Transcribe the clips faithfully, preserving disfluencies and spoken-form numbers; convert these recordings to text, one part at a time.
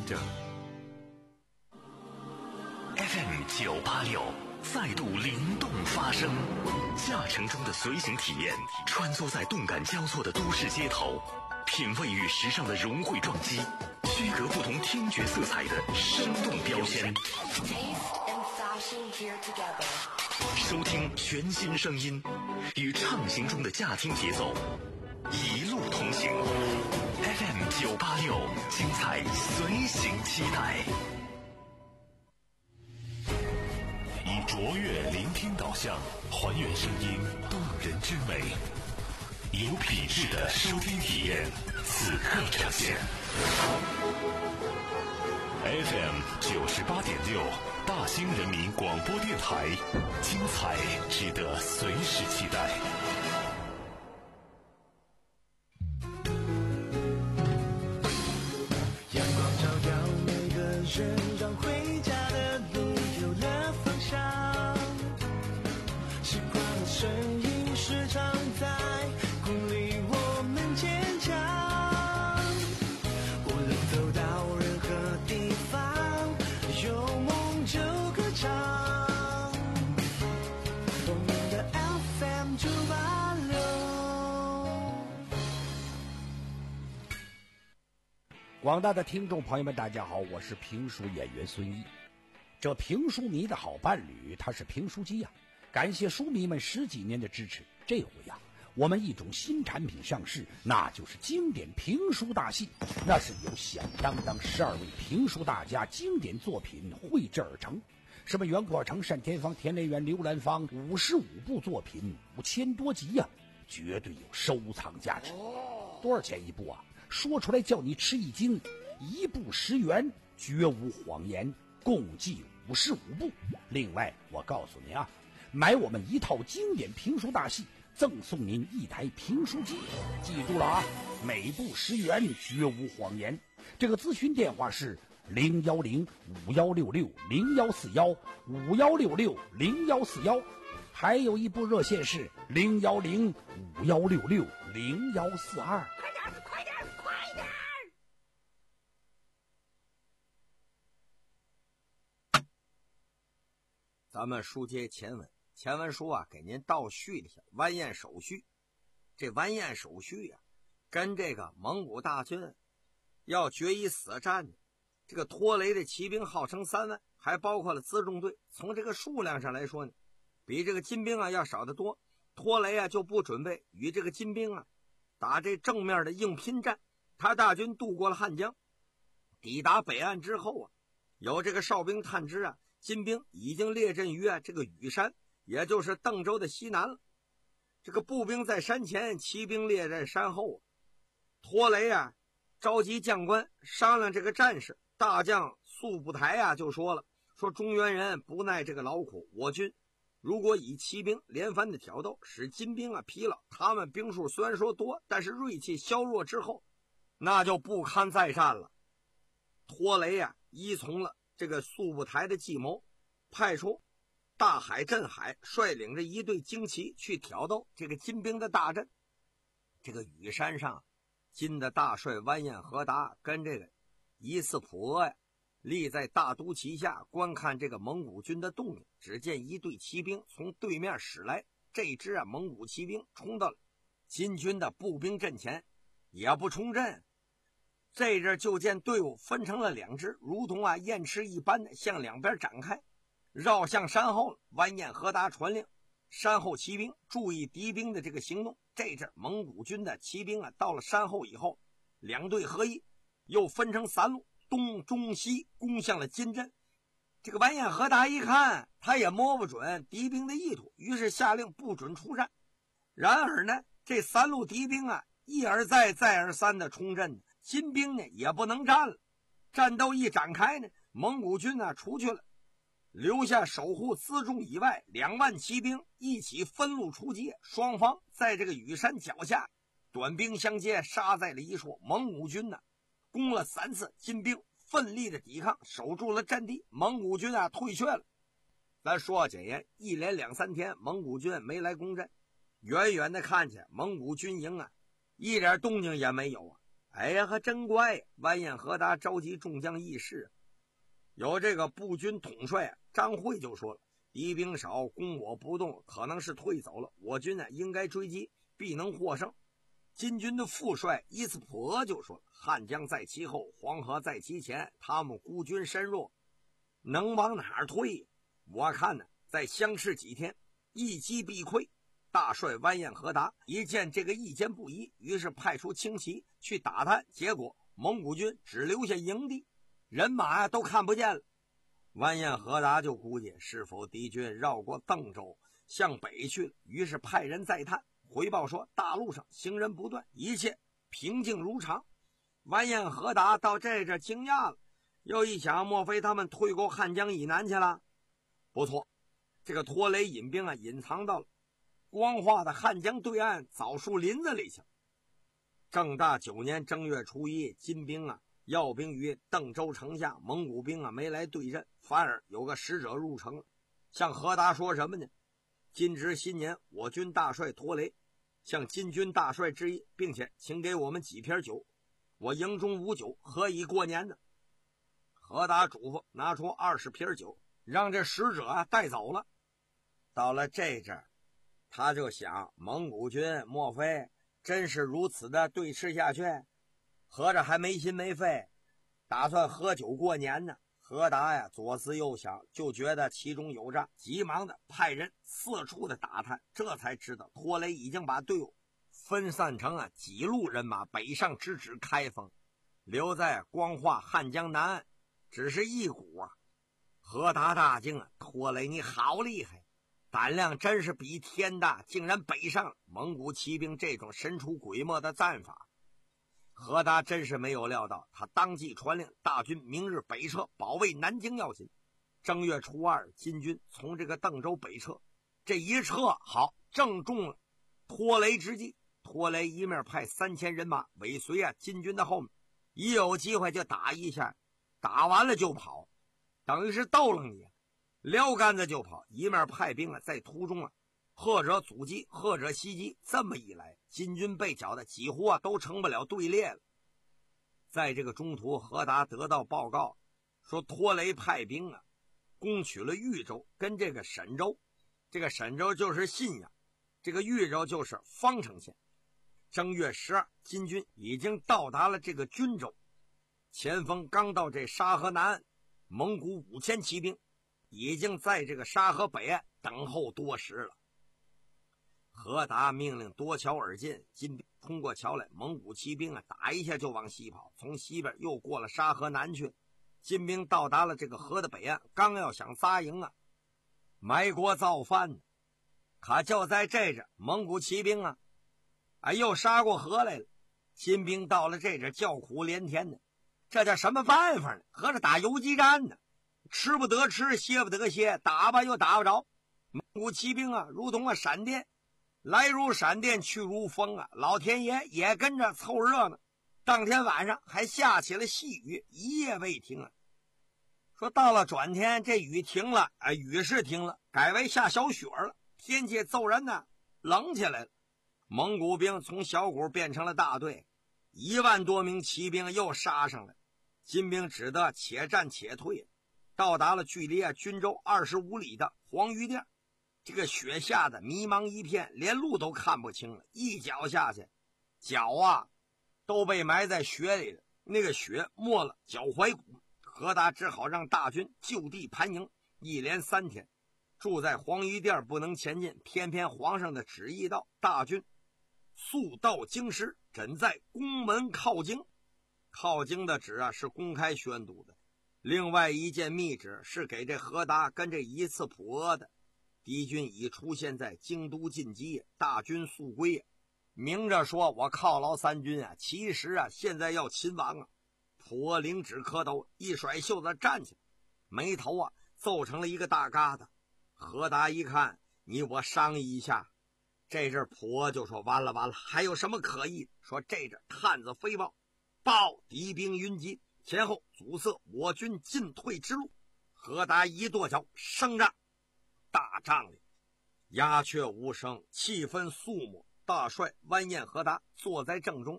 Leader。 F M 九八六再度灵动发声，驾乘中的随行体验，穿梭在动感交错的都市街头，品味与时尚的融汇撞击，区隔不同听觉色彩的生动标签。收听全新声音，与畅行中的驾听节奏，一路同行。F M 九八六，精彩随行期待。以卓越聆听导向，还原声音动人之美，有品质的收听体验，此刻呈现。F M 九十八点六，大兴人民广播电台，精彩值得随时期待。 阳光照耀每个人，让回家的路有了方向。习惯的声音时常在鼓励我们坚强。无论走到任何地方，有梦就歌唱。我们的 F M 九八六。 广大的听众朋友们，大家好，我是评书演员孙一。这评书迷的好伴侣，他是评书机呀、啊。感谢书迷们十几年的支持，这回呀、啊，我们一种新产品上市，那就是经典评书大戏。那是由响当当十二位评书大家经典作品绘制而成，什么袁阔成、单田芳、田连元、刘兰芳，五十五部作品，五千多集呀、啊，绝对有收藏价值。多少钱一部啊？说出来叫你吃一惊，一部十元，绝无谎言，共计五十五部。另外，我告诉你啊，买我们一套经典评书大戏，赠送您一台评书机。记住了啊，每部十元，绝无谎言。这个咨询电话是零幺零五幺六六零幺四幺五幺六六零幺四幺，还有一部热线是零幺零五幺六六零幺四二。 快点，快点，快点！ 咱们书接前文，前文书啊给您倒叙了一下完颜手续。这完颜手续啊，跟这个蒙古大军要决一死战，这个拖雷的骑兵号称三万，还包括了辎重队。从这个数量上来说呢，比这个金兵啊要少得多。拖雷啊就不准备与这个金兵啊打这正面的硬拼战。他大军渡过了汉江，抵达北岸之后啊，有这个哨兵探知啊，金兵已经列阵于啊这个羽山，也就是邓州的西南了。这个步兵在山前，骑兵列在山后啊。拖雷啊召集将官商量这个战事。大将速不台啊就说了，说中原人不耐这个劳苦，我军如果以骑兵连番的挑逗，使金兵啊疲劳，他们兵数虽然说多，但是锐气削弱之后，那就不堪再战了。拖雷啊依从了这个速不台的计谋，派出大海镇海率领着一队精骑去挑逗这个金兵的大阵。这个羽山上，金的大帅完颜和达跟这个伊斯普额呀立在大都旗下观看这个蒙古军的动静。只见一队骑兵从对面驶来，这支啊蒙古骑兵冲到了金军的步兵阵前，也不冲阵。这阵就见队伍分成了两支，如同啊雁翅一般的向两边展开，绕向山后了。完颜和达传令山后骑兵注意敌兵的这个行动。这阵蒙古军的骑兵啊到了山后以后，两队合一，又分成三路，东中西攻向了金阵。这个完颜和达一看，他也摸不准敌兵的意图，于是下令不准出战。然而呢，这三路敌兵啊一而再再而三的冲阵，金兵呢也不能战了。战斗一展开呢，蒙古军呢出去了，留下守护辎重以外两万骑兵一起分路出击。双方在这个羽山脚下短兵相接，杀在了一处。蒙古军呢攻了三次，金兵奋力的抵抗，守住了阵地。蒙古军啊退却了。咱说要检验，一连两三天蒙古军没来攻阵，远远的看见蒙古军营啊一点动静也没有啊。 哎呀，还真怪！完颜和达召集众将议事，有这个步军统帅张会就说了：敌兵少，攻我不动，可能是退走了。我军呢，应该追击，必能获胜。金军的副帅伊斯普额就说了：汉江在其后，黄河在其前，他们孤军深弱，能往哪儿退？我看呢，再相持几天，一击必溃。大帅完颜和达一见这个意见不一，于是派出轻骑去打探，结果蒙古军只留下营地，人马呀都看不见了。完颜和达就估计是否敌军绕过邓州向北去了，于是派人再探，回报说大路上行人不断，一切平静如常。完颜和达到这这惊讶了，又一想，莫非他们退过汉江以南去了？不错，这个拖雷引兵啊，隐藏到了光化的汉江对岸枣树林子里去。正大九年正月初一，金兵啊要兵于邓州城下，蒙古兵啊没来对阵，反而有个使者入城了，向和达说什么呢？今值新年，我军大帅拖雷向金军大帅致意，并且请给我们几瓶酒，我营中无酒，何以过年呢？和达嘱咐拿出二十瓶酒，让这使者啊带走了。到了这阵儿，他就想，蒙古军莫非真是如此的对峙下去？合着还没心没肺，打算喝酒过年呢。和达呀左思右想，就觉得其中有诈，急忙的派人四处的打探，这才知道拖雷已经把队伍分散成啊几路人马北上直指开封，留在光化汉江南岸只是一股啊。和达大惊啊，拖雷你好厉害，胆量真是比天大，竟然北上了。蒙古骑兵这种神出鬼没的战法，和达真是没有料到。他当即传令大军明日北撤，保卫南京要紧。正月初二，金军从这个邓州北撤，这一撤好，正中了拖雷之计。拖雷一面派三千人马尾随啊金军的后面，一有机会就打一下，打完了就跑，等于是逗楞你，撩杆子就跑。一面派兵啊在途中啊或者阻击或者袭击，这么一来，金军被剿的几乎啊都成不了队列了。在这个中途，和达得到报告说拖雷派兵啊攻取了豫州跟这个沈州，这个沈州就是信阳，这个豫州就是方城县。正月十二，金军已经到达了这个军州，前锋刚到这沙河南岸，蒙古五千骑兵已经在这个沙河北岸等候多时了。和达命令夺桥而进，金兵冲过桥来，蒙古骑兵啊打一下就往西跑，从西边又过了沙河南去。金兵到达了这个河的北岸，刚要想扎营啊埋锅造饭呢，可就在这阵，蒙古骑兵啊哎又杀过河来了。金兵到了这阵叫苦连天呢，这叫什么办法呢？合着打游击战呢，吃不得吃，歇不得歇，打吧又打不着。蒙古骑兵啊如同啊闪电，来如闪电去如风啊，老天爷也跟着凑热闹。当天晚上还下起了细雨，一夜未停啊。说到了转天，这雨停了，哎，雨是停了，改为下小雪了，天气骤然呢冷起来了。蒙古兵从小股变成了大队，一万多名骑兵又杀上来，金兵只得且战且退，到达了距离啊军州二十五里的黄鱼店。这个雪下的迷茫一片，连路都看不清了，一脚下去，脚啊都被埋在雪里了，那个雪没了脚踝骨。和达只好让大军就地盘营，一连三天住在黄鱼店不能前进。偏偏皇上的旨意到，大军速到京师，枕在宫门靠京。靠京的旨啊是公开宣读的。另外一件密旨是给这和达跟这一次普额的，敌军已出现在京都进击，大军速归。明着说我犒劳三军啊，其实啊现在要秦王啊。普额领旨磕头，一甩袖子站起来，眉头啊皱成了一个大疙瘩。和达一看，你我商议一下。这阵普额就说完了完了，还有什么可议？说这阵探子飞报，报敌兵云集，前后阻塞我军进退之路。和达一跺脚，声战。大帐里鸦雀无声，气氛肃穆。大帅完颜和达坐在正中，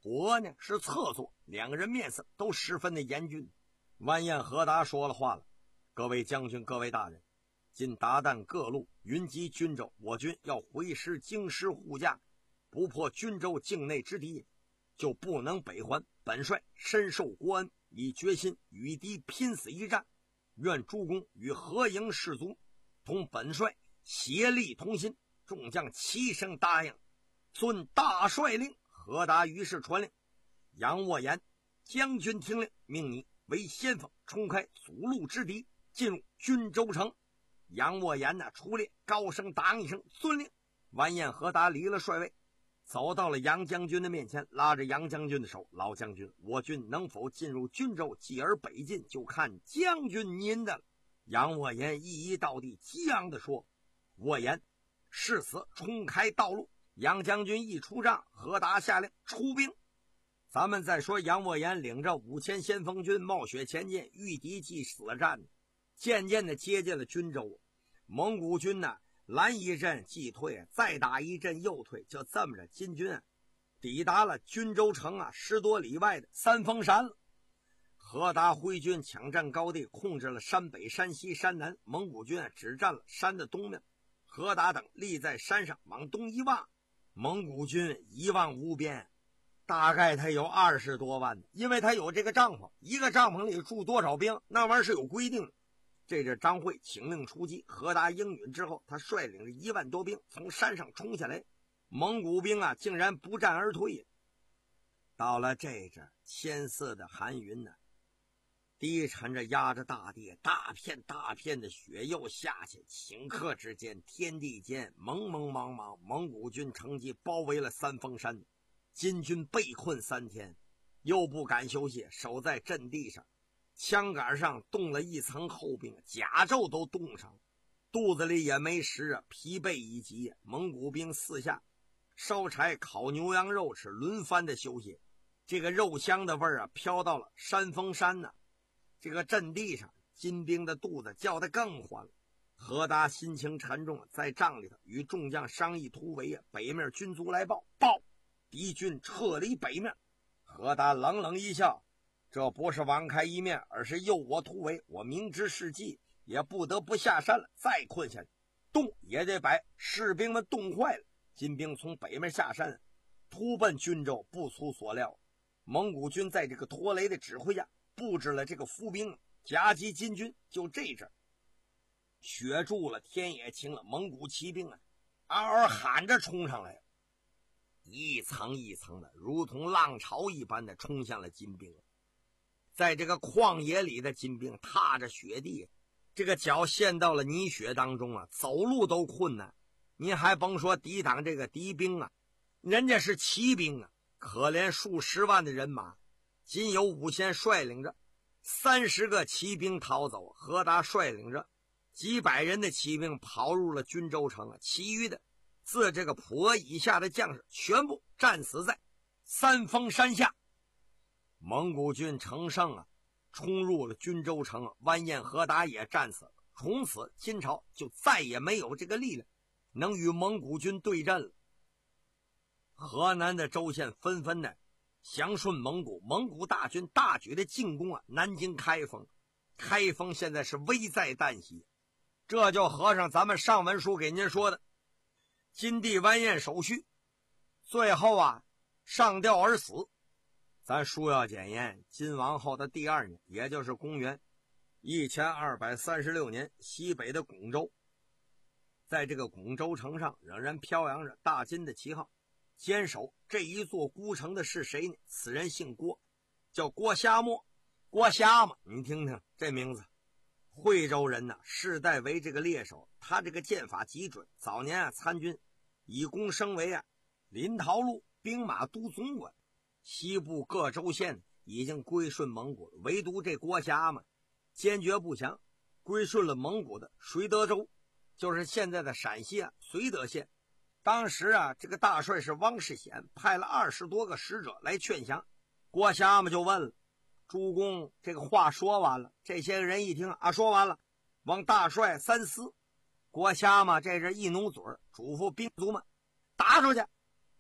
我呢是侧坐，两个人面色都十分的严峻。完颜何达说了话了：各位将军，各位大人，今达旦各路云集军州，我军要回师京师护驾，不破军州境内之敌，就不能北还。本帅深受国恩，已决心与敌拼死一战，愿诸公与合营士卒同本帅协力同心。众将齐声答应。遵大帅令。何达于是传令：杨沃言将军听令，命你为先锋，冲开阻路之敌，进入军州城。杨沃言呢出列，高声答应一声遵令。完颜何达离了帅位，走到了杨将军的面前，拉着杨将军的手：老将军，我军能否进入军州，继而北进，就看将军您的了。杨沃言一一到地，激昂地说：沃言誓死冲开道路。杨将军一出帐，何达下令出兵。咱们再说杨沃言领着五千先锋军冒雪前进，遇敌即死战，渐渐的接近了军州。蒙古军呢拦一阵即退，再打一阵又退，就这么着，金军啊抵达了军州城啊十多里外的三峰山了。何达挥军抢占高地，控制了山北、山西、山南，蒙古军啊只占了山的东面。何达等立在山上，往东一望，蒙古军一望无边，大概他有二十多万，因为他有这个帐篷，一个帐篷里住多少兵，那玩意儿是有规定的。这是张会请令出击，何达应允之后，他率领着一万多兵从山上冲下来，蒙古兵啊竟然不战而退。到了这阵，千色的寒云呢、啊，低沉着压着大地，大片大片的雪又下去，顷刻之间，天地间蒙蒙茫茫，蒙古军乘机包围了三峰山。金军被困三天，又不敢休息，守在阵地上，枪杆上冻了一层厚冰，甲胄都冻上了，肚子里也没食啊，疲惫已极。蒙古兵四下烧柴烤牛羊肉吃，轮番的休息。这个肉香的味儿啊飘到了山峰山呢、啊，这个阵地上，金兵的肚子叫得更欢了。何达心情沉重，在帐里头与众将商议突围啊。北面军卒来报，报敌军撤离北面。何达冷冷一笑，这不是网开一面，而是诱我突围，我明知是计，也不得不下山了。再困下去，冻也得把士兵们冻坏了。金兵从北面下山，突奔军州。不出所料，蒙古军在这个拖雷的指挥下布置了这个伏兵，夹击金军。就这阵，雪住了，天也晴了，蒙古骑兵啊嗷嗷喊着冲上来，一层一层的如同浪潮一般的冲向了金兵。在这个旷野里的金兵踏着雪地，这个脚陷到了泥雪当中啊，走路都困难。你还甭说抵挡这个敌兵啊，人家是骑兵啊，可怜数十万的人马，仅有武先率领着三十个骑兵逃走，何达率领着几百人的骑兵跑入了军州城啊，其余的自这个普额以下的将士全部战死在三峰山下。蒙古军乘胜啊，冲入了军州城，完颜何达也战死了。从此金朝就再也没有这个力量能与蒙古军对阵了。河南的州县纷纷的降顺蒙古，蒙古大军大举的进攻啊南京开封。开封现在是危在旦夕，这就合上咱们上文书给您说的，金帝完颜手续最后啊上吊而死。咱书要检验，金王后的第二年，也就是公元一千二百三十六年，西北的巩州，在这个巩州城上仍然飘扬着大金的旗号。坚守这一座孤城的是谁呢？此人姓郭，叫郭虾谟。郭虾嘛，你听听这名字，惠州人呢，世代为这个猎手，他这个剑法极准。早年啊参军，以功升为啊临洮路兵马都总管。西部各州县已经归顺蒙古了，唯独这郭虾嘛坚决不降，归顺了蒙古的绥德州，就是现在的陕西啊绥德县。当时啊这个大帅是汪世显，派了二十多个使者来劝降。郭虾嘛就问了，诸公这个话说完了？这些个人一听啊说完了，望大帅三思。郭虾嘛这是一努嘴，嘱咐兵卒们打出去，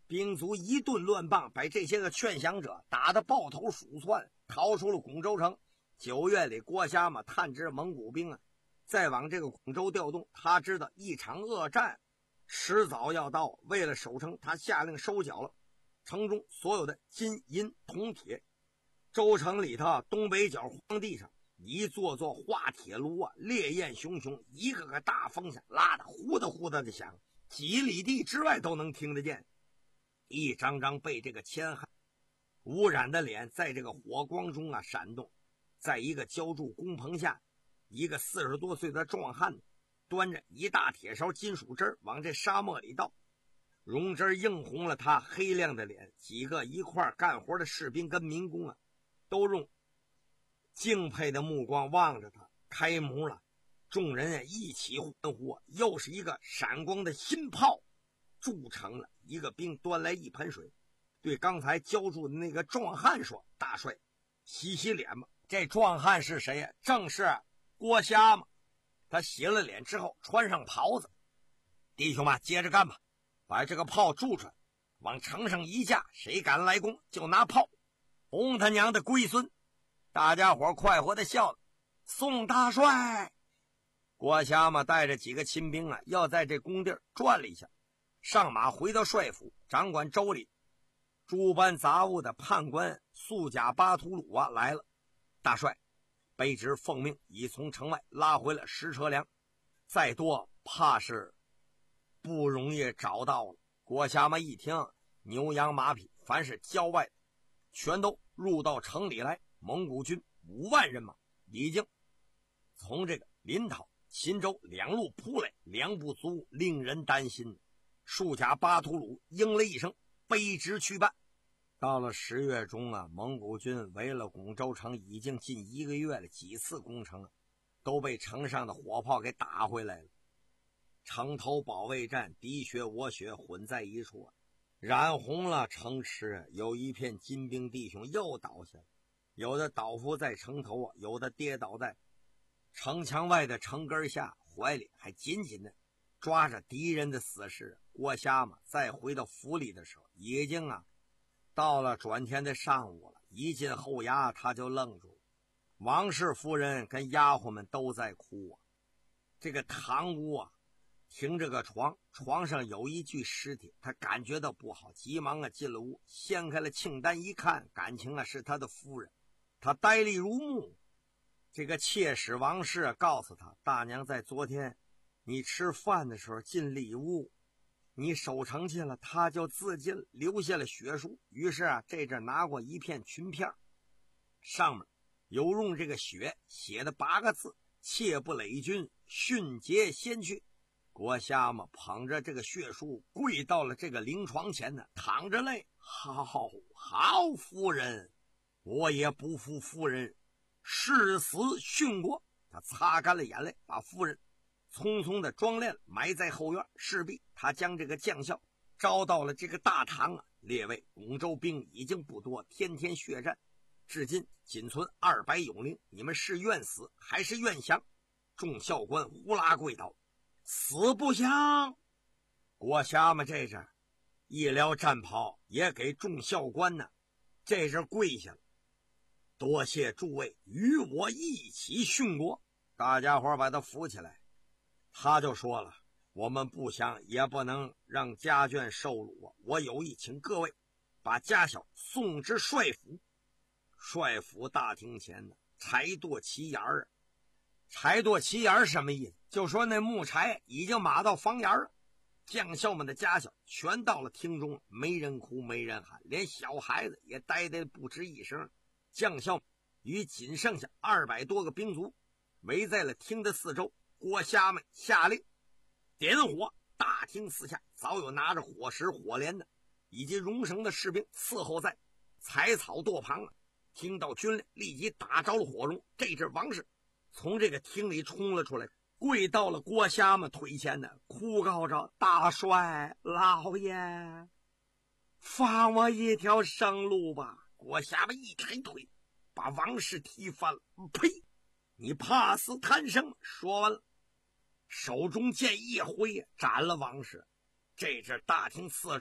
兵卒一顿乱棒，把这些个劝降者打得抱头鼠窜，逃出了巩州城。九月里，郭虾嘛探知蒙古兵啊再往这个巩州调动，他知道一场恶战迟早要到，为了守城，他下令收缴了城中所有的金银铜铁。州城里头东北角荒地上一座座化铁炉啊，烈焰熊熊，一个个大风扇拉得呼的呼的的响，几里地之外都能听得见。一张张被这个铅汗污染的脸在这个火光中啊闪动。在一个浇筑工棚下，一个四十多岁的壮汉端着一大铁勺金属汁往这沙漠里倒，熔汁映红了他黑亮的脸。几个一块干活的士兵跟民工啊都用敬佩的目光望着他。开幕了，众人啊一起欢呼，又是一个闪光的新炮铸成了。一个兵端来一盆水，对刚才浇筑的那个壮汉说：“大帅，洗洗脸吧。”这壮汉是谁呀？正是郭虾嘛。他洗了脸之后穿上袍子，弟兄们接着干吧，把这个炮铸出来，往城上一架，谁敢来攻就拿炮轰他娘的龟孙。大家伙快活的笑了。宋大帅，郭虾嘛带着几个亲兵啊要在这工地转了一下，上马回到帅府，掌管州里诸般杂物的判官素甲巴图鲁啊来了。大帅，卑职奉命已从城外拉回了十车粮，再多怕是不容易找到了。郭虾嘛一听，牛羊马匹凡是郊外的全都入到城里来。蒙古军五万人马已经从这个临洮、秦州两路扑来，粮不足，令人担心。数甲巴图鲁应了一声，卑职去办。到了十月中啊，蒙古军围了巩州城已经近一个月了，几次攻城啊，都被城上的火炮给打回来了。城头保卫战，敌血我血混在一处啊，染红了城池。有一片金兵弟兄又倒下了，有的倒伏在城头啊，有的跌倒在城墙外的城根下，怀里还紧紧的抓着敌人的死尸。郭虾嘛再回到府里的时候，已经啊到了转天的上午了。一进后衙他就愣住了，王氏夫人跟丫鬟们都在哭啊。这个堂屋啊停着个床，床上有一具尸体，他感觉到不好，急忙啊进了屋，掀开了庆单一看，感情啊是他的夫人。他呆立如木。这个妾室王氏告诉他，大娘在昨天你吃饭的时候进里屋，你守城去了，他就自尽，留下了血书。于是啊这阵拿过一片裙片，上面有用这个血写的八个字：切不累君，迅捷先去。郭虾嘛捧着这个血书跪到了这个灵床前呢，淌着泪：好好夫人，我也不负夫人誓死殉国。他擦干了眼泪，把夫人匆匆的装殓，埋在后院。势必他将这个将校招到了这个大堂啊。列位，巩州兵已经不多，天天血战，至今仅存二百勇灵，你们是愿死还是愿降？众校官呼啦跪倒，死不降。郭虾嘛这阵一撩战袍，也给众校官呢这阵跪下了，多谢诸位与我一起殉国。大家伙把他扶起来，他就说了，我们不降也不能让家眷受辱啊！我有意请各位把家小送至帅府。帅府大厅前呢，柴垛齐沿儿。柴垛齐沿什么意思？就说那木柴已经码到房檐了。将校们的家小全到了厅中，没人哭没人喊，连小孩子也呆呆不吱一声。将校与仅剩下二百多个兵卒围在了厅的四周。郭虾们下令点火，大厅四下早有拿着火石火镰的以及绒绳的士兵伺候在采草垛旁啊。听到军令，立即打着了火绒。这阵王氏从这个厅里冲了出来，跪到了郭虾们腿前呢，哭告着：大帅老爷，放我一条生路吧。郭虾们一抬腿把王氏踢翻了。呸！你怕死贪生！说完了，手中剑一挥，斩了王氏。这阵大厅四周啊，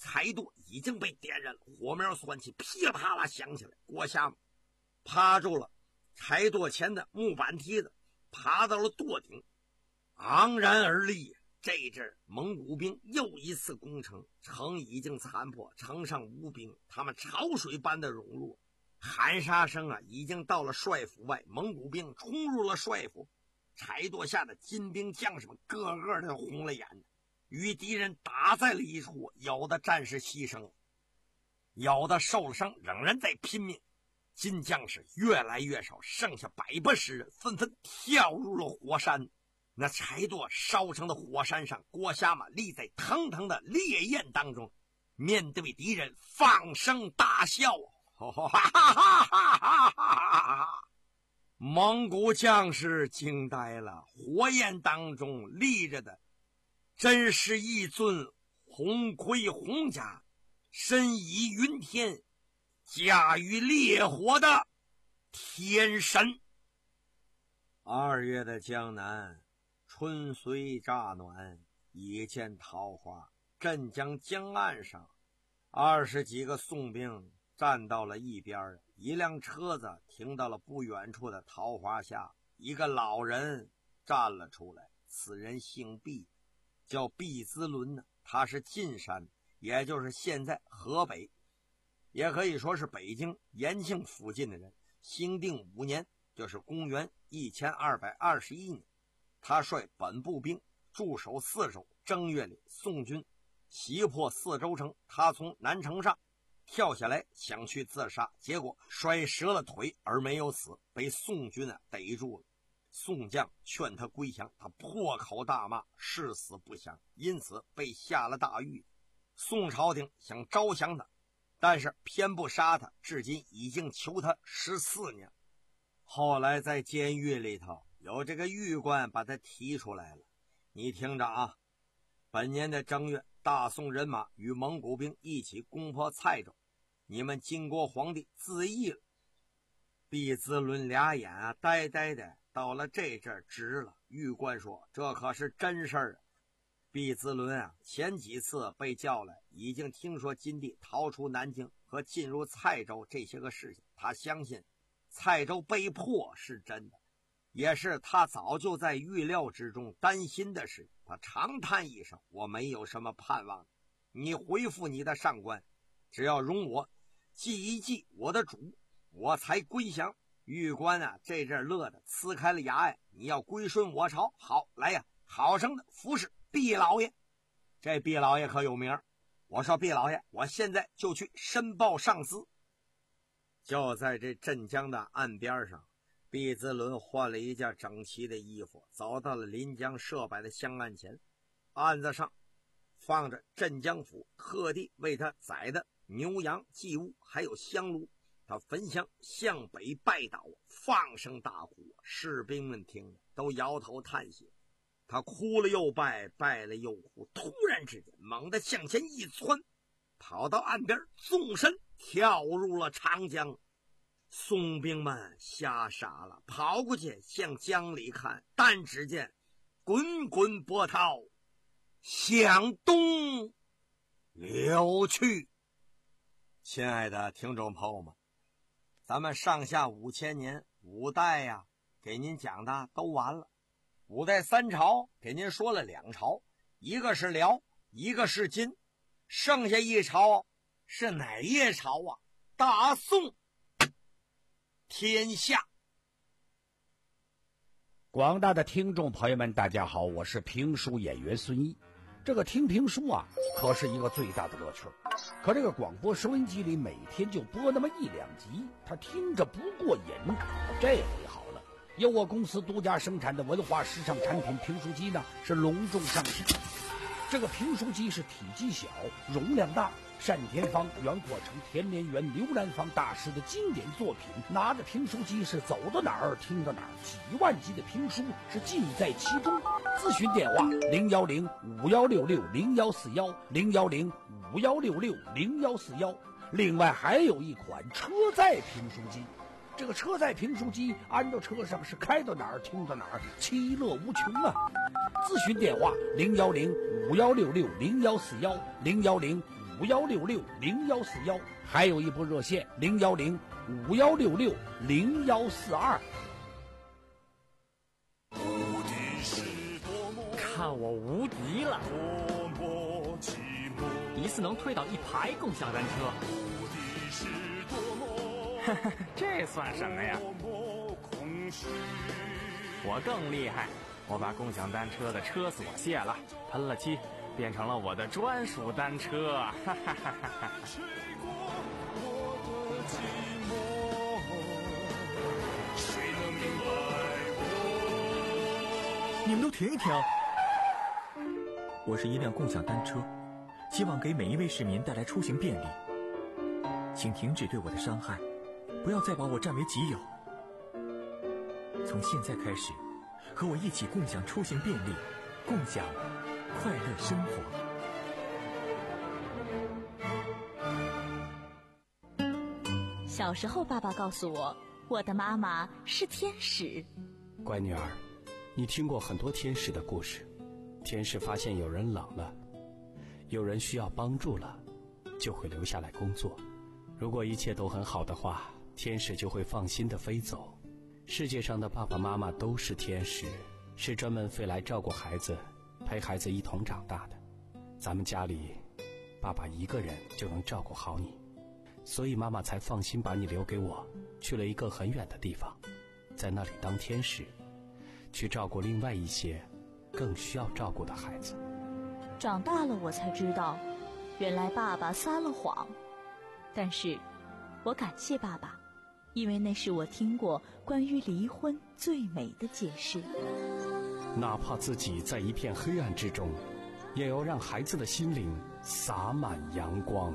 柴垛已经被点燃了，火苗窜起，噼里啪啦响起来。郭虾米趴住了柴垛前的木板梯子，爬到了垛顶，昂然而立。这阵蒙古兵又一次攻城，城已经残破，城上无兵，他们潮水般的涌入，喊杀声啊，已经到了帅府外。蒙古兵冲入了帅府，柴垛下的金兵将士们个个的红了眼，与敌人打在了一处，有的战士牺牲了，有的受了伤，仍然在拼命。金将士越来越少，剩下百八十人，纷纷跳入了火山。那柴垛烧成的火山上，郭虾米立在腾腾的烈焰当中，面对敌人放声大笑，哈哈哈哈哈哈！蒙古将士惊呆了，火焰当中立着的真是一尊红盔红甲、身倚云天、驾驭烈火的天神。二月的江南，春随乍暖，已见桃花。镇江江岸上，二十几个宋兵站到了一边，一辆车子停到了不远处的桃花下，一个老人站了出来。此人姓毕，叫毕兹伦呢，他是晋山，也就是现在河北，也可以说是北京延庆附近的人。兴定五年，就是公元一千二百二十一年，他率本部兵驻守四州。正月里，宋军袭破四州城，他从南城上跳下来想去自杀，结果摔折了腿而没有死，被宋军啊逮住了。宋将劝他归降，他破口大骂，誓死不降，因此被下了大狱。宋朝廷想招降他，但是偏不杀他，至今已经求他十四年。后来在监狱里头，有这个狱官把他提出来了。你听着啊，本年的正月，大宋人马与蒙古兵一起攻破蔡州，你们金国皇帝自缢了。毕兹伦俩眼啊呆呆的，到了这阵儿直了。狱官说：“这可是真事儿啊！”毕兹伦啊，前几次被叫来，已经听说金帝逃出南京和进入蔡州这些个事情，他相信蔡州被破是真的，也是他早就在预料之中担心的事。他长叹一声：“我没有什么盼望，你回复你的上官，只要容我祭一祭我的主，我才归降。”狱官啊，这阵乐得呲开了牙呀！你要归顺我朝，好来呀，好生的服侍毕老爷。这毕老爷可有名，我说毕老爷，我现在就去申报上司。就在这镇江的岸边上，毕兹伦换了一件整齐的衣服，走到了临江设摆的香案前。案子上放着镇江府特地为他宰的牛羊祭物，还有香炉。他焚香向北拜倒，放声大哭。士兵们听了都摇头叹息。他哭了又拜，拜了又哭，突然之间猛地向前一窜，跑到岸边，纵身跳入了长江。宋兵们吓傻了，跑过去向江里看，但只见滚滚波涛向东流去。亲爱的听众朋友们，咱们上下五千年五代呀、啊，给您讲的都完了。五代三朝给您说了两朝，一个是辽，一个是金，剩下一朝是哪一朝啊？大宋天下。 广大的听众朋友们，大家好，我是评书演员孙一。这个听评书啊，可是一个最大的乐趣。可这个广播收音机里每天就播那么一两集，他听着不过瘾。这回好了，由我公司独家生产的文化时尚产品评书机呢，是隆重上市。这个评书机是体积小，容量大，单田芳、袁阔成、田连元、刘兰芳大师的经典作品，拿着评书机是走到哪儿听到哪儿，几万集的评书是尽在其中。咨询电话零幺零五幺六六零幺四幺零幺零五幺六六零幺四幺。另外还有一款车载评书机，这个车载评书机安到车上是开到哪儿听到哪儿，其乐无穷啊！咨询电话零幺零五幺六六零幺四幺零幺零五五幺六六零幺四幺，还有一部热线零幺零五幺六六零幺四二。 看我无敌了！一次能推倒一排共享单车。这算什么呀？我更厉害，我把共享单车的车锁卸了，喷了漆，变成了我的专属单车。哈哈哈哈！ 你们都停一停！我是一辆共享单车，希望给每一位市民带来出行便利。请停止对我的伤害，不要再把我占为己有。从现在开始，和我一起共享出行便利，共享快乐生活。 小时候，爸爸告诉我，我的妈妈是天使。 乖女儿，你听过很多天使的故事。天使发现有人冷了，有人需要帮助了，就会留下来工作。如果一切都很好的话，天使就会放心地飞走。世界上的爸爸妈妈都是天使，是专门飞来照顾孩子，陪孩子一同长大的。咱们家里，爸爸一个人就能照顾好你，所以妈妈才放心把你留给我，去了一个很远的地方，在那里当天使，去照顾另外一些更需要照顾的孩子。 长大了我才知道，原来爸爸撒了谎。但是我感谢爸爸，因为那是我听过关于离婚最美的解释。 哪怕自己在一片黑暗之中，也要让孩子的心灵洒满阳光。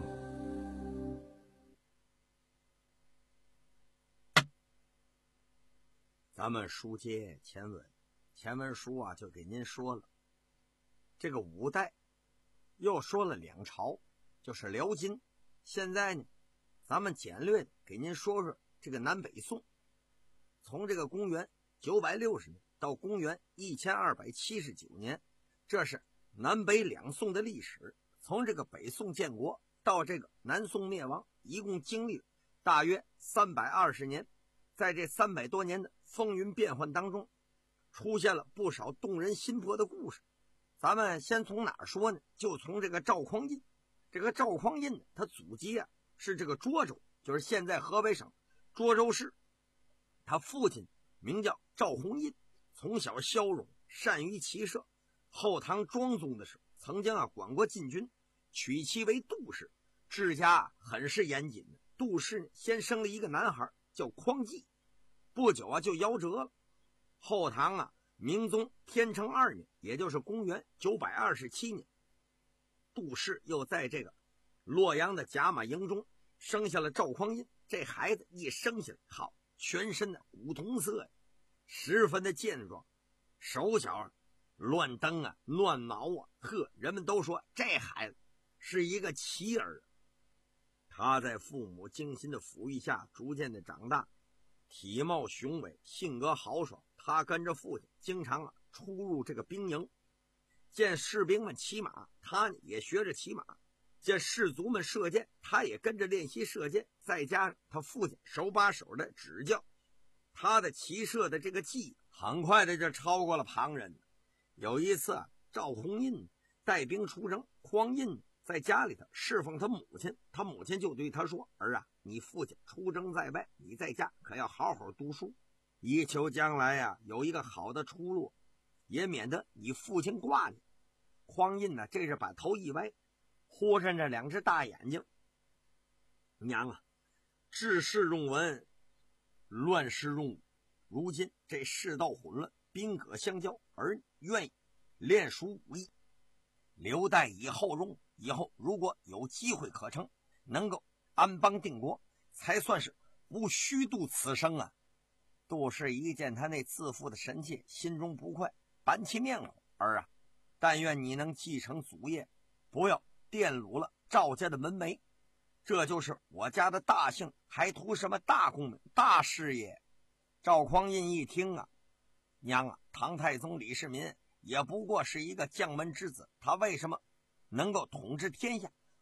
咱们书接前文，前文书啊就给您说了，这个五代又说了两朝，就是辽金。现在呢，咱们简略的给您说说这个南北宋，从这个公元九百六十年到公元一千二百七十九年，这是南北两宋的历史。从这个北宋建国到这个南宋灭亡，一共经历了大约三百二十年。在这三百多年的风云变幻当中，出现了不少动人心魄的故事。咱们先从哪儿说呢？就从这个赵匡胤。这个赵匡胤呢，他祖籍啊是这个涿州，就是现在河北省涿州市。他父亲名叫赵弘胤，从小骁勇，善于骑射。后唐庄宗的时候，曾经啊管过禁军，娶其为杜氏，治家很是严谨的。杜氏呢，先生了一个男孩叫匡济，不久啊就夭折了。后唐啊明宗天成二年，也就是公元九百二十七年，杜氏又在这个洛阳的甲马营中生下了赵匡胤。这孩子一生下来，好，全身的古铜色呀，十分的健壮，手脚乱蹬啊，乱毛啊，呵，人们都说这孩子是一个奇儿。他在父母精心的抚育下逐渐的长大，体貌雄伟，性格豪爽。他跟着父亲经常啊出入这个兵营，见士兵们骑马，他呢也学着骑马；见士卒们射箭，他也跟着练习射箭。再加上他父亲手把手的指教，他的骑射的这个技艺很快的就超过了旁人。有一次啊，赵弘胤带兵出征，匡胤在家里头侍奉他母亲，他母亲就对他说：“儿啊，你父亲出征在外，你在家可要好好读书，以求将来呀、啊、有一个好的出路，也免得你父亲挂你。”匡胤呢，这是把头一歪，豁着着两只大眼睛：“娘啊，治世用文，乱世用武。如今这世道混乱，兵戈相交，而愿意练熟武艺，留待以后用。以后如果有机会可乘，能够安邦定国，才算是不虚度此生啊。”杜氏一见他那自负的神气，心中不快，板起面孔：“儿啊，但愿你能继承祖业，不要玷辱了赵家的门楣。这就是我家的大姓，还图什么大功名、大事业？”赵匡胤一听啊，娘啊，唐太宗李世民也不过是一个将门之子，他为什么能够统治天下，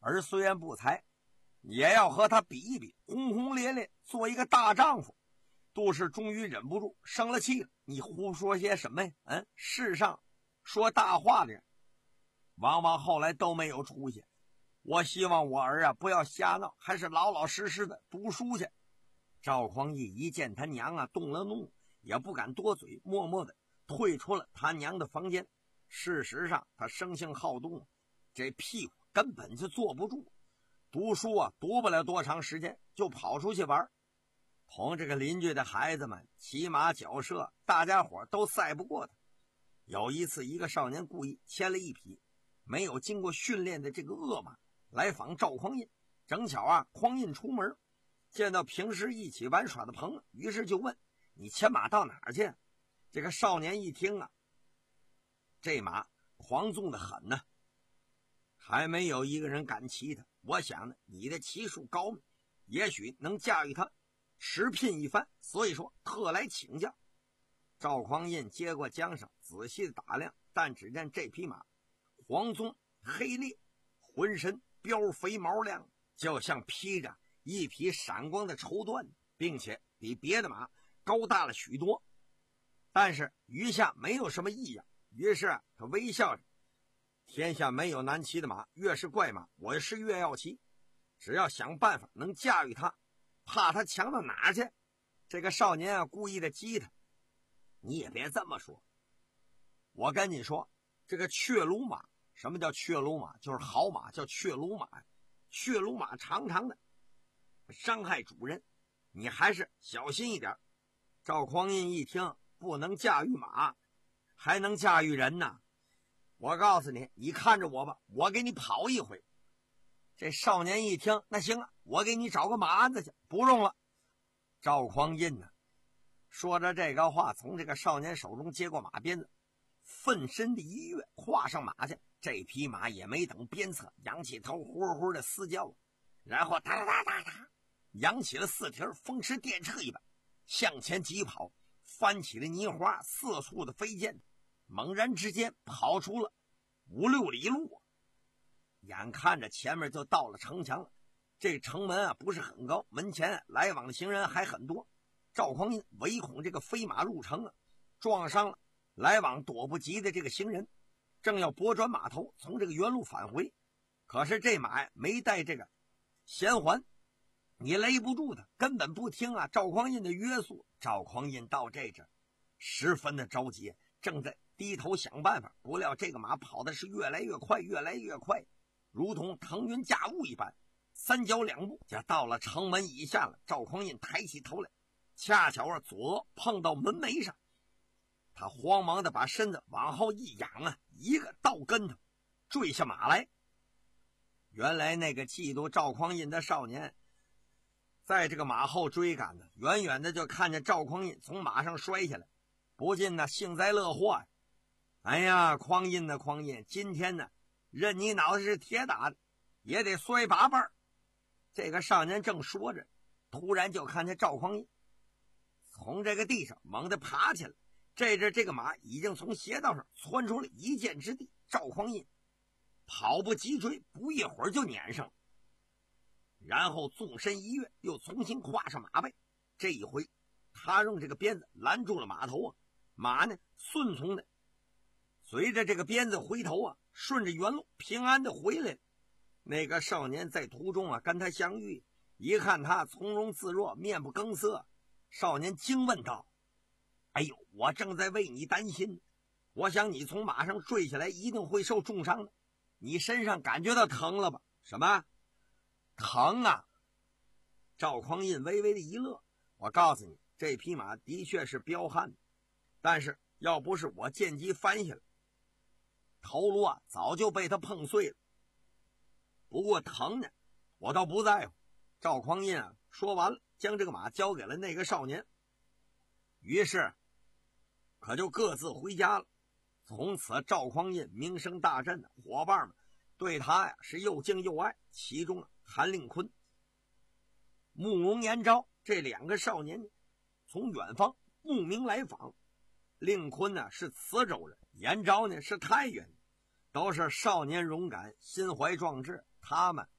儿虽然不才，也要和他比一比，轰轰烈烈做一个大丈夫。杜氏终于忍不住生了气了，你胡说些什么呀？嗯，世上说大话的人往往后来都没有出息。我希望我儿啊不要瞎闹，还是老老实实的读书去。赵匡胤一见他娘啊动了怒，也不敢多嘴，默默的退出了他娘的房间。事实上他生性好动，这屁股根本就坐不住，读书啊读不了多长时间就跑出去玩，同这个邻居的孩子们骑马角射，大家伙都赛不过他。有一次一个少年故意牵了一匹没有经过训练的这个恶马来访赵匡胤，正巧啊匡胤出门，见到平时一起玩耍的朋友，于是就问，你牵马到哪儿去？这个少年一听啊，这马狂纵的很呢，还没有一个人敢骑他。我想呢，你的骑术高明，也许能驾驭他，实聘一番，所以说特来请教。赵匡胤接过缰绳，仔细的打量，但只见这匹马黄棕黑烈，浑身膘肥毛亮，就像披着一匹闪光的绸缎，并且比别的马高大了许多。但是余下没有什么异样，于是他微笑着，天下没有难骑的马，越是怪马我是越要骑，只要想办法能驾驭它，怕他强到哪去？这个少年啊故意的激他，你也别这么说，我跟你说，这个雀卢马，什么叫雀卢马？就是好马，叫雀卢马。雀卢马常常的伤害主人，你还是小心一点。赵匡胤一听，不能驾驭马，还能驾驭人呢？我告诉你，你看着我吧，我给你跑一回。这少年一听，那行了，我给你找个马鞍子去，不用了。赵匡胤呢，说着这个话，从这个少年手中接过马鞭子，奋身的一跃，跨上马去。这匹马也没等鞭策，仰起头呼呼的嘶叫，然后哒哒哒哒扬起了四蹄，风驰电掣一般向前疾跑，翻起了泥花，四处的飞溅，猛然之间跑出了五六里路。眼看着前面就到了城墙了，这城门啊不是很高，门前来往的行人还很多。赵匡胤唯恐这个飞马入城啊，撞伤了来往躲不及的这个行人，正要拨转马头从这个原路返回，可是这马呀没带这个衔环，你勒不住他，根本不听啊赵匡胤的约束。赵匡胤到这阵十分的着急，正在低头想办法，不料这个马跑的是越来越快，越来越快，如同腾云驾雾一般，三脚两步就到了城门以下了。赵匡胤抬起头来，恰巧啊左额碰到门楣上，他慌忙的把身子往后一仰啊，一个倒跟头坠下马来。原来那个嫉妒赵匡胤的少年在这个马后追赶呢，远远的就看见赵匡胤从马上摔下来，不禁呢幸灾乐祸呀。哎呀，匡胤呢匡胤，今天呢任你脑袋是铁打的，也得摔八瓣。这个少年正说着，突然就看见赵匡胤从这个地上猛地爬起来，这阵这个马已经从斜道上窜出了一箭之地，赵匡胤跑步急追，不一会儿就撵上了，然后纵身一跃，又重新跨上马背。这一回他用这个鞭子拦住了马头啊，马呢顺从的随着这个鞭子回头啊，顺着原路平安的回来了。那个少年在途中啊跟他相遇，一看他从容自若，面不更色，少年惊问道：哎呦，我正在为你担心，我想你从马上坠下来一定会受重伤的，你身上感觉到疼了吧？什么疼啊？赵匡胤微微的一乐，我告诉你，这匹马的确是彪悍的，但是要不是我见机翻下来，头颅啊早就被他碰碎了。不过疼呢，我倒不在乎。赵匡胤啊说完了，将这个马交给了那个少年，于是可就各自回家了。从此赵匡胤名声大振的，伙伴们对他呀是又敬又爱。其中韩令坤、慕容延昭这两个少年从远方慕名来访。令坤呢是磁州人，延昭呢是太原人，都是少年勇敢，心怀壮志。他们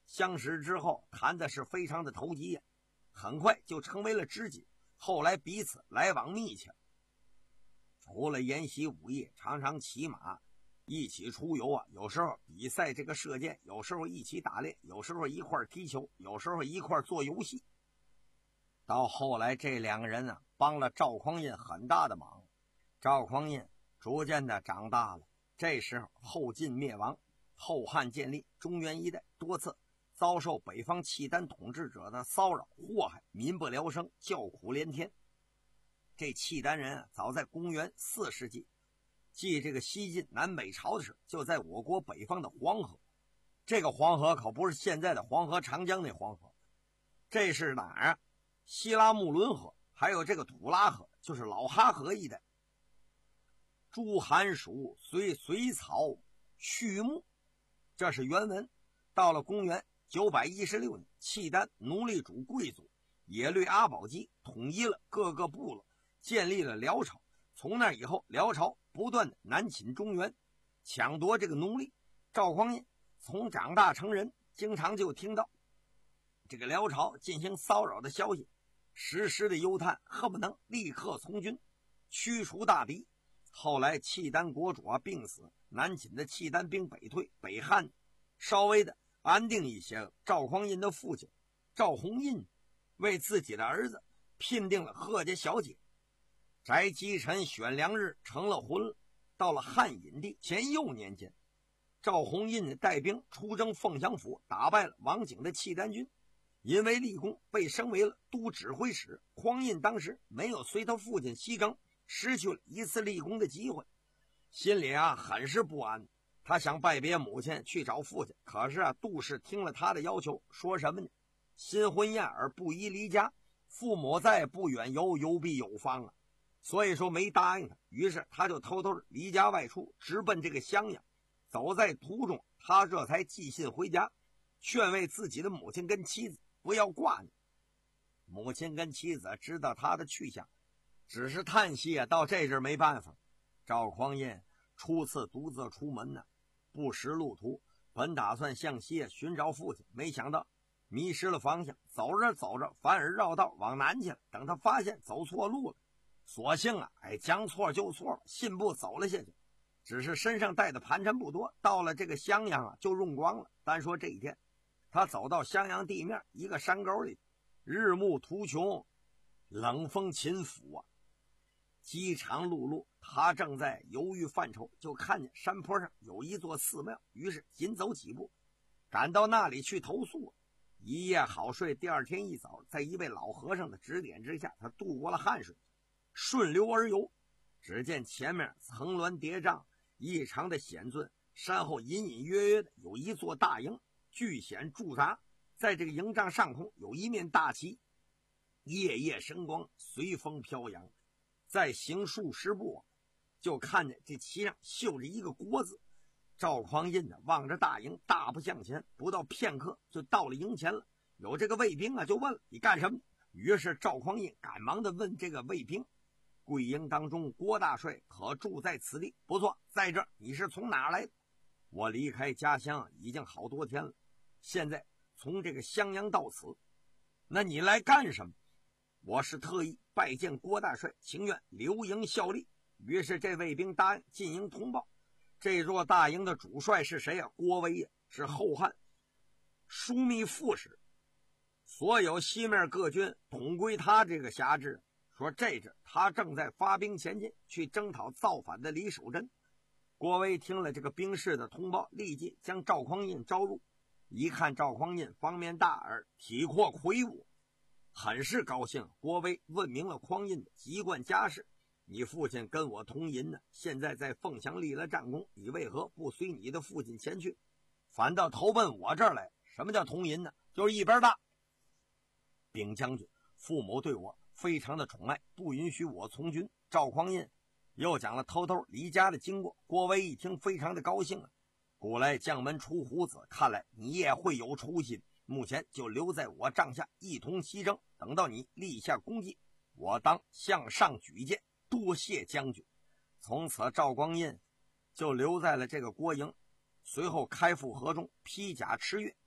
相识之后谈的是非常的投机呀，很快就成为了知己，后来彼此来往密切。除了研习武艺，常常骑马一起出游啊，有时候比赛这个射箭，有时候一起打猎，有时候一块踢球，有时候一块做游戏。到后来这两个人啊，帮了赵匡胤很大的忙。赵匡胤逐渐的长大了，这时候后晋灭亡，后汉建立，中原一带多次遭受北方契丹统治者的骚扰祸害，民不聊生，叫苦连天。这契丹人啊，早在公元四世纪，继这个西晋南北朝的时候，就在我国北方的黄河。这个黄河可不是现在的黄河长江那黄河，这是哪儿啊？西拉木伦河，还有这个土拉河，就是老哈河一带。诸寒暑随隋草畜牧，这是原文。到了公元九百一十六年，契丹奴隶主贵族耶律阿保机统一了各个部落，建立了辽朝。从那以后，辽朝不断的南侵中原，抢夺这个奴隶。赵匡胤从长大成人，经常就听到这个辽朝进行骚扰的消息，时时的忧叹，恨不能立刻从军，驱除大敌。后来契丹国主啊病死，南侵的契丹兵北退，北汉稍微的安定一些。赵匡胤的父亲赵弘胤为自己的儿子聘定了贺家小姐，翟姬臣选良日成了婚。到了汉隐帝乾佑年间，赵弘胤带兵出征凤翔府，打败了王景的契丹军，因为立功被升为了都指挥使。匡胤当时没有随他父亲西征，失去了一次立功的机会，心里啊很是不安。他想拜别母亲去找父亲，可是啊杜氏听了他的要求，说什么呢？新婚燕尔不宜离家，父母在，不远游，游必有方啊。所以说没答应他，于是他就偷偷离家外出，直奔这个襄阳。走在途中，他这才寄信回家，劝慰自己的母亲跟妻子不要挂念。母亲跟妻子知道他的去向，只是叹息啊，到这阵没办法。赵匡胤初次独自出门呢，不识路途，本打算向西寻找父亲，没想到迷失了方向，走着走着反而绕道往南去了。等他发现走错路了，索性啊，哎，将错就错了，信步走了下去。只是身上带的盘缠不多，到了这个襄阳啊，就用光了。单说这一天，他走到襄阳地面一个山沟里，日暮途穷，冷风侵拂啊，饥肠辘辘。他正在犹豫犯愁，就看见山坡上有一座寺庙，于是紧走几步，赶到那里去投宿。一夜好睡，第二天一早，在一位老和尚的指点之下，他渡过了汉水，顺流而游。只见前面层峦叠嶂，异常的险峻，山后隐隐约约的有一座大营，巨险驻扎。在这个营帐上空有一面大旗，夜夜生光，随风飘扬。再行数十步，就看见这旗上绣着一个国字。赵匡胤呢望着大营，大步向前，不到片刻就到了营前了。有这个卫兵啊就问了，你干什么？于是赵匡胤赶忙的问这个卫兵，贵营当中郭大帅可住在此地？不错，在这儿。你是从哪儿来的？我离开家乡已经好多天了，现在从这个襄阳到此。那你来干什么？我是特意拜见郭大帅，情愿留营效力。于是这卫兵答应进营通报。这座大营的主帅是谁啊？郭威啊，是后汉枢密副使，所有西面各军统归他这个辖制。说这阵他正在发兵前进，去征讨造反的李守贞。郭威听了这个兵士的通报，立即将赵匡胤招入。一看赵匡胤方面大耳，体魄魁梧，很是高兴。郭威问明了匡胤的籍贯家世，你父亲跟我同营呢，现在在凤翔立了战功，你为何不随你的父亲前去，反倒投奔我这儿来？什么叫同营呢？就是一边大。禀将军，父母对我非常的宠爱，不允许我从军。赵匡胤又讲了偷偷离家的经过。郭威一听非常的高兴啊，古来将门出虎子，看来你也会有出息，目前就留在我帐下一同西征，等到你立下功绩，我当向上举荐，多谢将军。从此赵匡胤就留在了这个郭营，随后开赴河中，披甲驰越。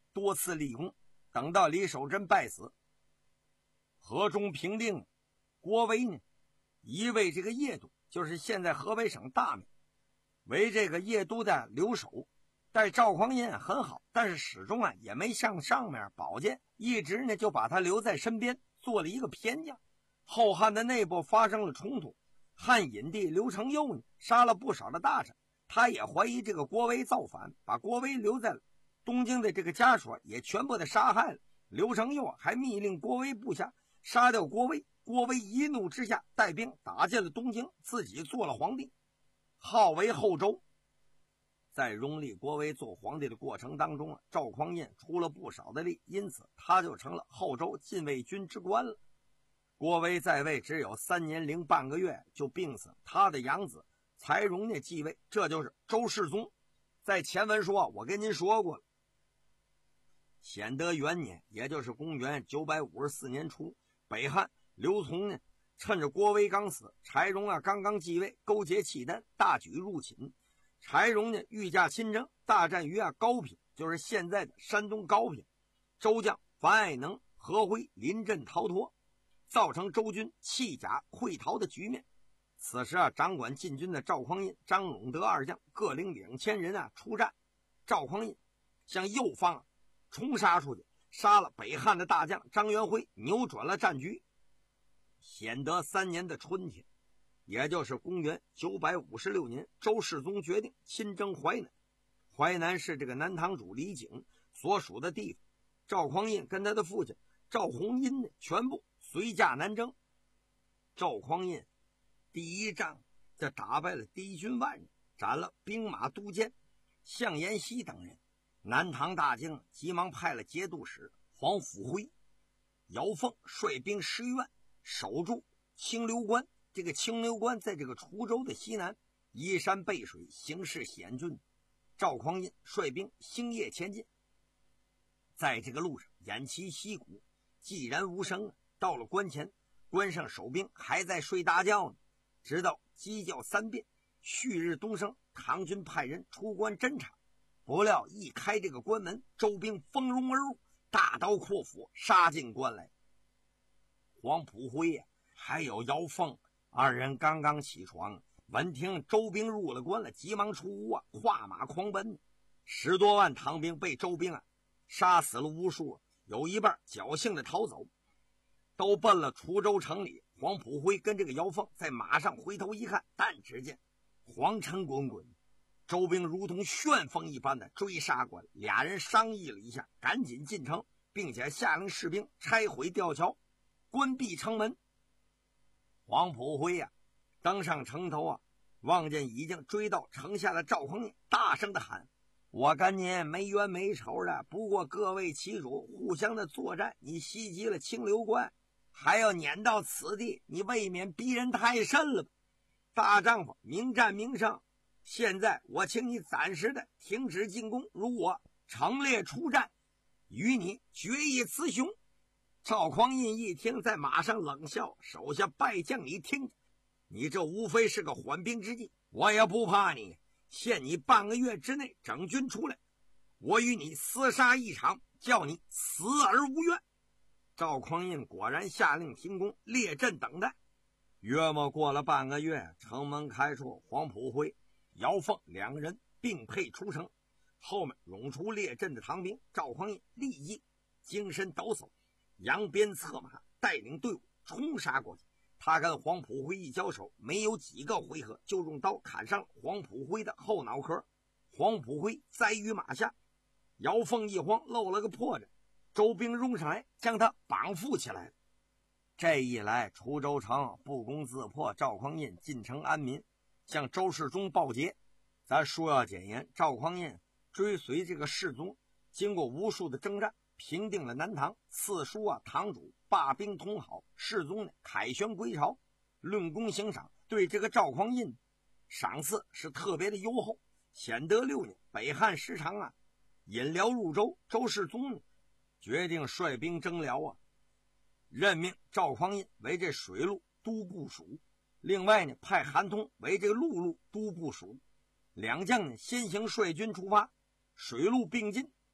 多次立功，等到李守贞败死，河中平定，郭威呢一位这个叶都，就是现在河北省大名，为这个叶都的留守，待赵匡胤很好，但是始终啊也没向上面保荐，一直呢就把他留在身边，做了一个偏将。后汉的内部发生了冲突，汉隐帝刘承佑呢杀了不少的大臣，他也怀疑这个郭威造反，把郭威留在了东京的这个家属也全部的杀害了。刘承佑还密令郭威部下杀掉郭威，郭威一怒之下带兵打进了东京，自己做了皇帝，号为后周。在拥立郭威做皇帝的过程当中啊，赵匡胤出了不少的力，因此他就成了后周禁卫军之官了。郭威在位只有三年零半个月就病死，他的养子柴荣呢继位，这就是周世宗。在前文说我跟您说过了，显德元年，也就是公元九百五十四年初，北汉刘琮呢趁着郭威刚死，柴荣啊刚刚继位，勾结契丹，大举入侵。柴荣呢御驾亲征，大战于啊高平，就是现在的山东高平，周将樊爱能、何辉临阵逃脱，造成周军弃甲溃逃的局面。此时啊，掌管禁军的赵匡胤、张永德二将各领两千人啊出战。赵匡胤向右方、啊、冲杀出去，杀了北汉的大将张元辉，扭转了战局。显德三年的春天，也就是公元九百五十六年，周世宗决定亲征淮南。淮南是这个南堂主李璟所属的地方。赵匡胤跟他的父亲赵弘殷呢，全部随驾南征。赵匡胤第一仗就打败了敌军万人，斩了兵马都监项延锡等人。南唐大惊，急忙派了节度使黄甫辉、姚凤率兵十余万守住清流关。这个清流关在这个滁州的西南，依山背水，形势险峻。赵匡胤率兵星夜前进，在这个路上偃旗息鼓，寂然无声。到了关前，关上守兵还在睡大觉呢，直到鸡叫三遍，旭日东升，唐军派人出关侦察。不料一开这个关门，周兵蜂拥而入，大刀阔斧杀进关来。黄埔辉呀、啊，还有姚凤二人刚刚起床，闻听周兵入了关了，急忙出屋啊，跨马狂奔。十多万唐兵被周兵啊杀死了无数，有一半侥幸的逃走，都奔了滁州城里。黄埔辉跟这个姚凤在马上回头一看，但只见黄尘滚滚，周兵如同旋风一般的追杀过来。俩人商议了一下，赶紧进城，并且下令士兵拆毁吊桥，关闭城门。黄埔辉呀、啊，登上城头啊，望见已经追到城下的赵匡胤，大声的喊：“我跟您没冤没仇的，不过各为其主，互相的作战，你袭击了清流关，还要撵到此地，你未免逼人太甚了吧？大丈夫明战明胜，现在我请你暂时的停止进攻，如我成列出战，与你决一雌雄。”赵匡胤一听，在马上冷笑：“手下败将，你听着，你这无非是个缓兵之计，我也不怕你，限你半个月之内整军出来，我与你厮杀一场，叫你死而无怨。”赵匡胤果然下令停工，列阵等待。约莫过了半个月，城门开处，黄埔辉、姚凤两个人并辔出城，后面涌出列阵的唐兵。赵匡胤立即精神抖擞，扬鞭策马，带领队伍冲杀过去。他跟黄埔辉一交手，没有几个回合就用刀砍伤了黄埔辉的后脑壳，黄埔辉栽于马下。姚凤一慌，露了个破绽，周兵拥上来，将他绑缚起来了。这一来，滁州城不攻自破，赵匡胤进城安民，向周世宗报捷。咱书要简言，赵匡胤追随这个世宗，经过无数的征战，平定了南唐，赐书啊堂主罢兵通好，世宗呢凯旋归朝，论功行赏，对这个赵匡胤赏赐是特别的优厚。显德六年，北汉时常啊引辽入周，周世宗呢决定率兵征辽啊，任命赵匡胤为这水陆都部署，另外呢派韩通为这个陆路都部署。两将呢先行率军出发，水陆并进，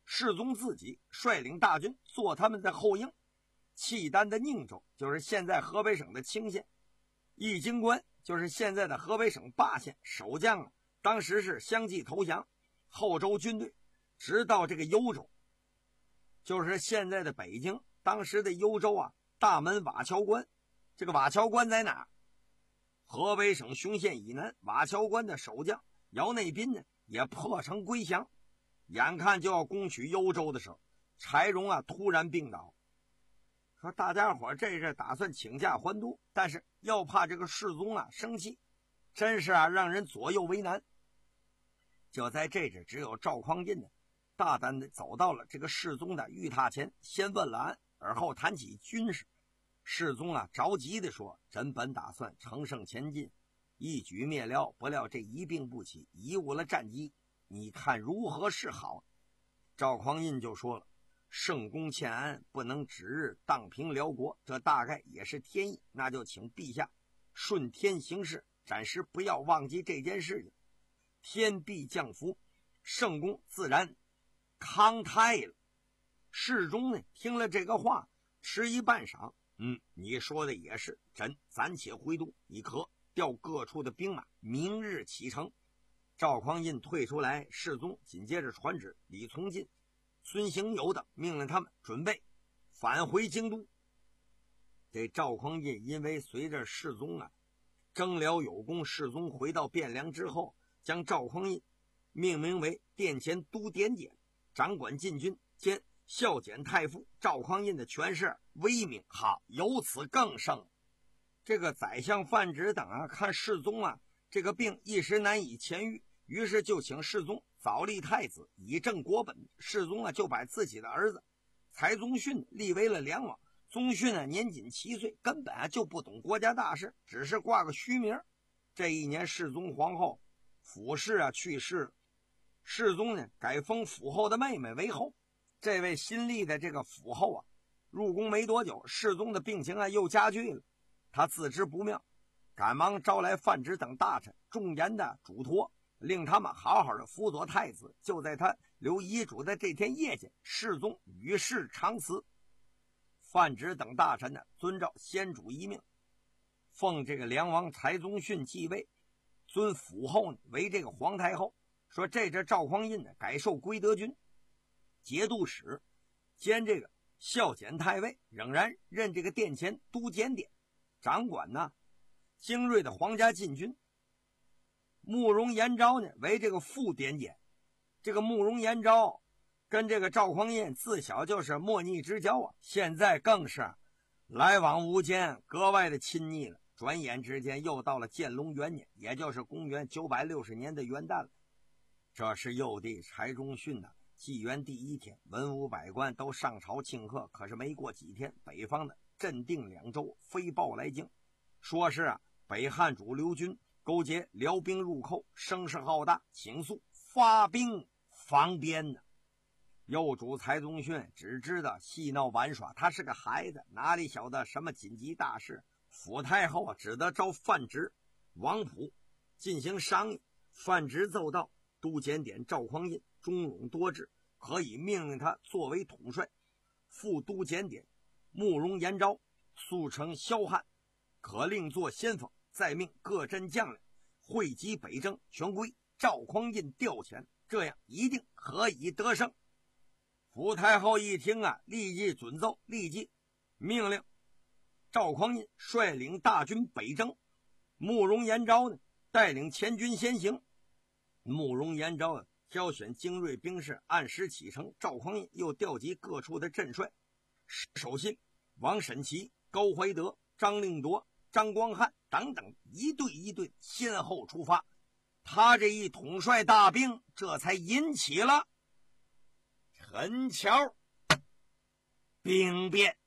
世宗自己率领大军做他们的后应。契丹的宁州就是现在河北省的清县，义京关就是现在的河北省霸县，守将啊当时是相继投降，后周军队直到这个幽州，就是现在的北京，当时的幽州啊大门瓦桥关。这个瓦桥关在哪儿？河北省雄县以南，瓦桥关的守将姚内斌呢也破城归降，眼看就要攻取幽州的时候，柴荣啊突然病倒，说大家伙这是打算请假还都，但是要怕这个世宗啊生气，真是啊让人左右为难。就在这时，只有赵匡胤呢大胆的走到了这个世宗的御榻前，先问了安，而后谈起军事。世宗啊着急的说，朕本打算乘胜前进，一举灭辽，不料这一病不起，贻误了战机，你看如何是好？赵匡胤就说了，圣公欠安，不能指日荡平辽国，这大概也是天意，那就请陛下顺天行事，暂时不要忘记这件事情。天必降福，圣公自然康泰了。世宗呢听了这个话，迟疑半晌，嗯，你说的也是，朕暂且回都，你可调各处的兵马，明日启程。赵匡胤退出来，世宗紧接着传旨李从进、孙行友等，命令他们准备返回京都。这赵匡胤因为随着世宗啊征辽有功，世宗回到汴梁之后，将赵匡胤命名为殿前都点检，掌管禁军兼孝检太傅。赵匡胤的权势威名好，由此更盛。这个宰相范直等啊，看世宗啊这个病一时难以痊愈，于是就请世宗早立太子，以正国本。世宗啊就把自己的儿子柴宗训立为了梁王。宗训啊年仅七岁，根本啊就不懂国家大事，只是挂个虚名。这一年世宗皇后辅氏啊去世，世宗呢改封辅后的妹妹为后。这位新立的这个辅后啊入宫没多久，世宗的病情啊又加剧了，他自知不妙，赶忙招来范直等大臣，重言的嘱托，令他们好好的辅佐太子。就在他留遗嘱的这天夜间，世宗与世长辞。范直等大臣呢遵照先主遗命，奉这个梁王柴宗训继位，尊辅后呢为这个皇太后。说这这赵匡胤呢改授归德军节度使兼这个孝检太尉，仍然任这个殿前都检点，掌管呢精锐的皇家禁军。慕容延昭呢为这个副典检。这个慕容延昭跟这个赵匡胤自小就是莫逆之交啊，现在更是来往无间，格外的亲昵了。转眼之间又到了建隆元年，也就是公元九百六十年的元旦了。这是幼帝柴宗训的纪元第一天，文武百官都上朝庆贺。可是没过几天，北方的镇定两州飞报来京，说是啊北汉主刘军勾结辽兵入寇，声势浩大，请速发兵防边呢。幼主柴宗训只知道戏闹玩耍，他是个孩子，哪里晓得什么紧急大事。辅太后啊只得召范直、王溥进行商议。范直奏道，都检点赵匡胤忠勇多智，可以命令他作为统帅。副都检点慕容延昭速成萧汉，可令作先锋，再命各镇将领汇集北征，全归赵匡胤调遣，这样一定可以得胜。福太后一听啊，立即准奏，立即命令赵匡胤率领大军北征，慕容延昭呢带领前军先行。慕容延昭啊挑选精锐兵士，按时启程。赵匡胤又调集各处的镇帅，石守信、王审琦、高怀德、张令铎、张光汉等等一队一队先后出发。他这一统帅大兵，这才引起了陈桥兵变。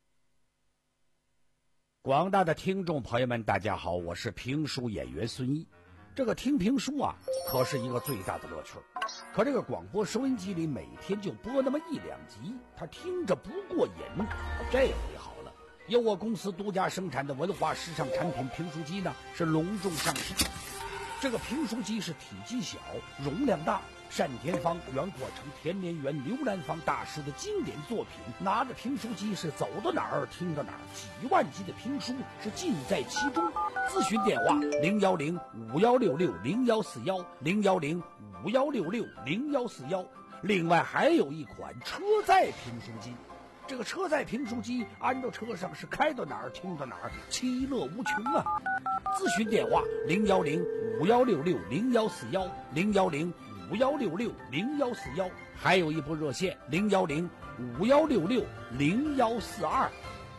广大的听众朋友们大家好，我是评书演员孙一。这个听评书啊可是一个最大的乐趣，可这个广播收音机里每天就播那么一两集，他听着不过瘾。这回好了，由我公司独家生产的文化时尚产品评书机呢是隆重上市。 这个评书机是体积小，容量大。单田芳、袁阔成、田连元、刘兰芳大师的经典作品，拿着评书机是走到哪儿听到哪儿，几万集的评书是尽在其中。咨询电话零幺零五幺六六零幺四幺零幺零五幺六六零幺四幺。另外还有一款车载评书机，这个车载评书机安到车上是开到哪儿听到哪儿，其乐无穷啊！咨询电话零幺零五幺六六零幺四幺零幺零五幺六六零幺四幺，还有一部热线零幺零五幺六六零幺四二。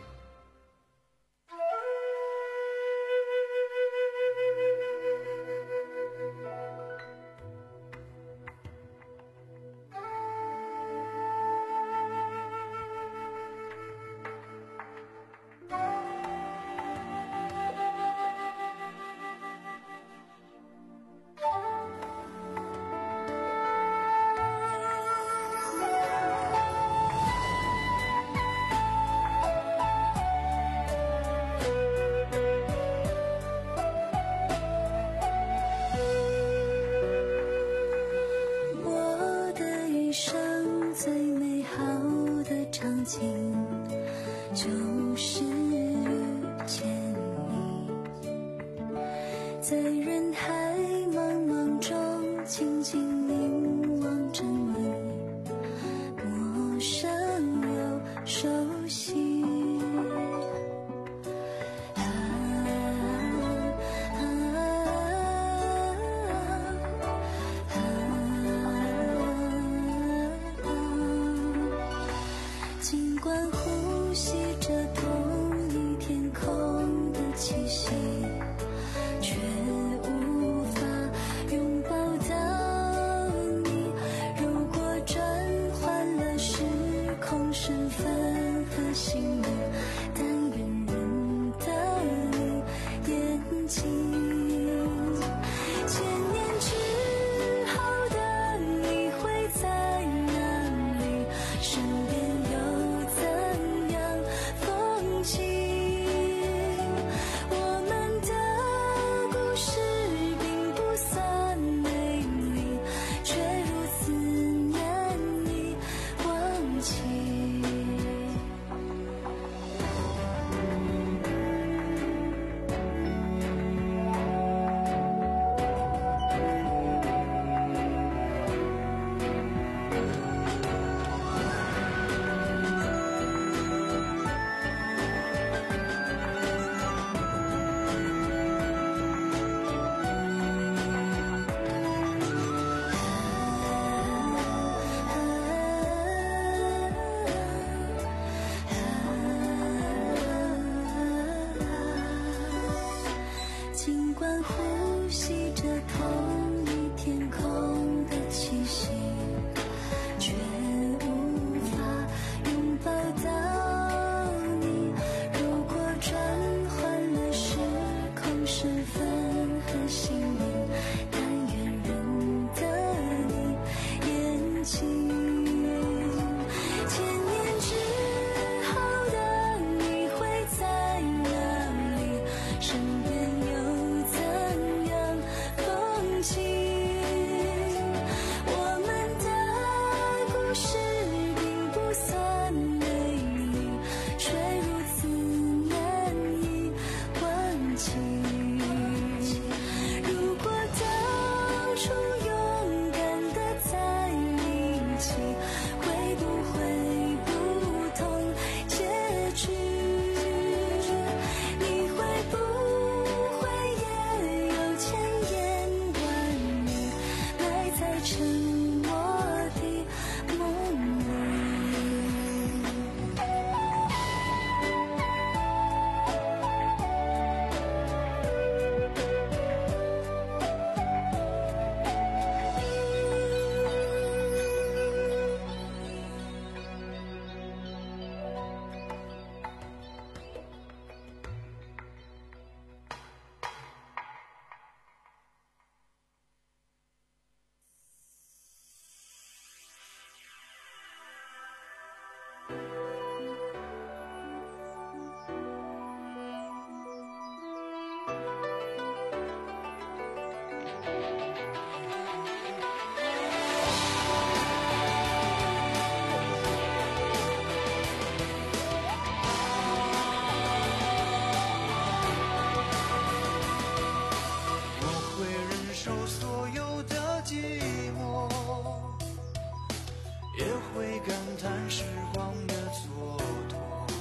就是遇见你，在人海茫茫中静静凝望着你，陌生又熟悉。啊啊啊啊！尽管呼吸着同一天空的气息，却无法拥抱到你。如果转换了时空身份和姓名，但愿认得你眼睛。千年之后的你会在哪里？身边又怎样风景？我们的故事并不算美丽，却如此难以忘记。尽管呼吸着同一天空的气息，却无法拥抱到你。如果转换了时空身份和姓名，但愿认得你眼睛。千年之后的你会在哪里？身边又怎寂寞，也会感叹时光的蹉跎。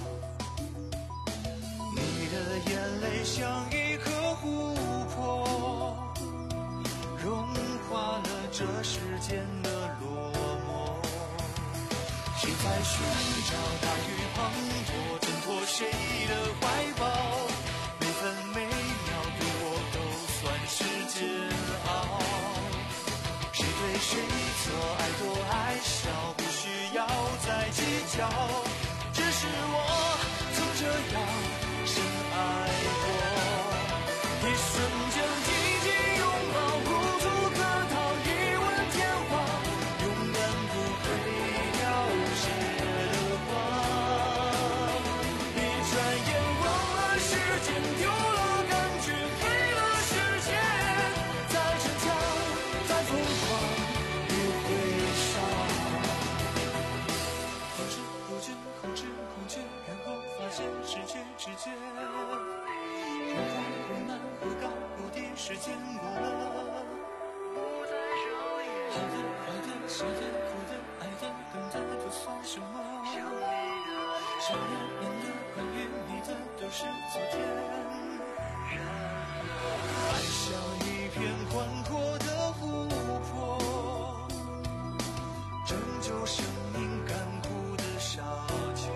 你的眼泪像一颗湖泊，融化了这世间的落寞。谁在寻找大雨滂沱，挣脱谁的怀抱？每分每秒对我都算是煎熬。谁对谁错，爱多爱少，不需要再计较。只是我曾这样深爱过，一瞬间紧紧拥抱，无处可逃，一吻天荒，永远不会凋谢的光。一转眼忘了时间，丢了感觉，黑了世界，再逞强，再疯狂，也会伤。后知后觉，后知后觉，然后发现失去知觉。忽快忽慢，忽高忽低，时间过了。好的坏的笑的哭的爱的等的都算什么？想念念的关于你的都是昨天。爱像一片宽阔的湖泊，拯救生命干枯的沙丘。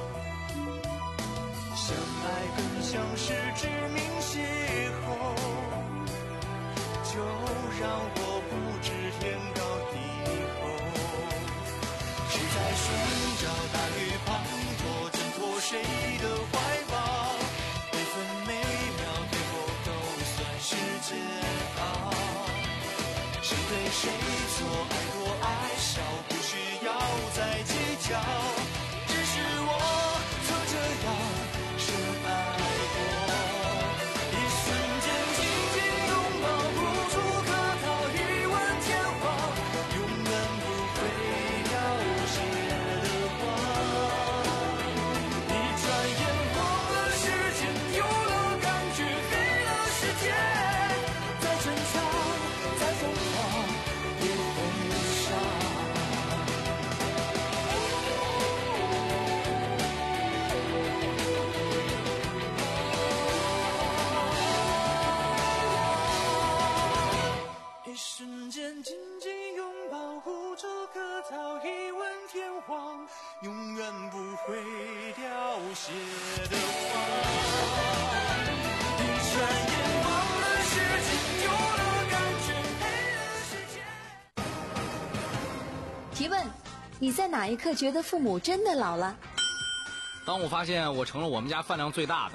相爱更像是致命邂逅，就让我不知天高地厚。谁在寻找大雨滂沱，挣脱谁的怀抱？每分每秒对我都算是煎熬。谁对谁错，爱多爱少，不需要再计较。只是我曾这样深爱过，一瞬间紧紧拥抱，无处可逃，一吻天荒，永远不会凋谢的光。一转眼忘了时间，丢了感觉，黑了世界，再逞强，再疯狂，也会伤。一瞬间紧紧拥抱，无处可逃，一吻天荒，永远不会凋谢的花。一转眼忘了时间，丢了感觉，黑了世界。 提问：你在哪一刻觉得父母真的老了？ 当我发现我成了我们家饭量最大的。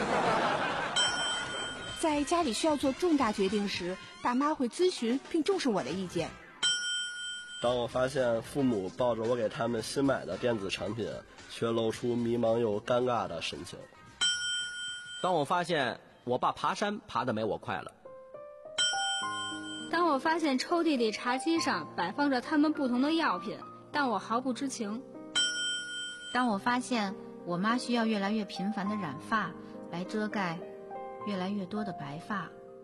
在家里需要做重大决定时，大妈会咨询并重视我的意见。 当我发现父母抱着我给他们新买的电子产品，却露出迷茫又尴尬的神情。 当我发现我爸爬山爬得没我快了。 当我发现抽屉里茶几上摆放着他们不同的药品，但我毫不知情。 当我发现我妈需要越来越频繁的染发来遮盖越来越多的白发。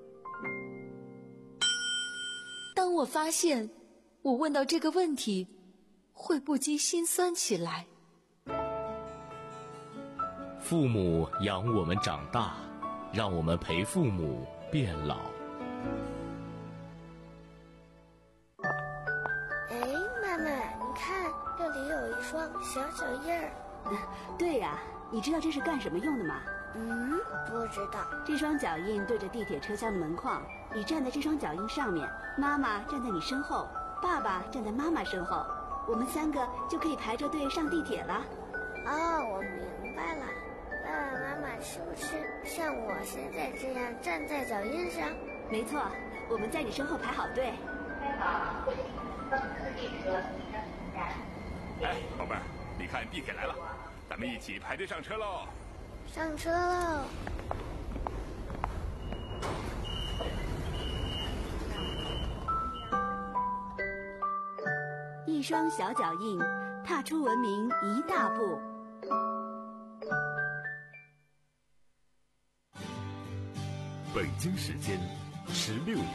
当我发现我问到这个问题会不禁心酸起来。 父母养我们长大，让我们陪父母变老。 哎，妈妈，你看这里有一双小脚印儿。 对呀、啊，你知道这是干什么用的吗？ 嗯，不知道。 这双脚印对着地铁车厢的门框，你站在这双脚印上面，妈妈站在你身后，爸爸站在妈妈身后，我们三个就可以排着队上地铁了。 哦，我明白了。爸爸妈妈是不是像我现在这样站在脚印上？ 没错，我们在你身后排好队。 哎，宝贝儿，你看地铁来了，咱们一起排队上车喽！ 上车喽！ 一双小脚印，踏出文明一大步。 北京时间十六点。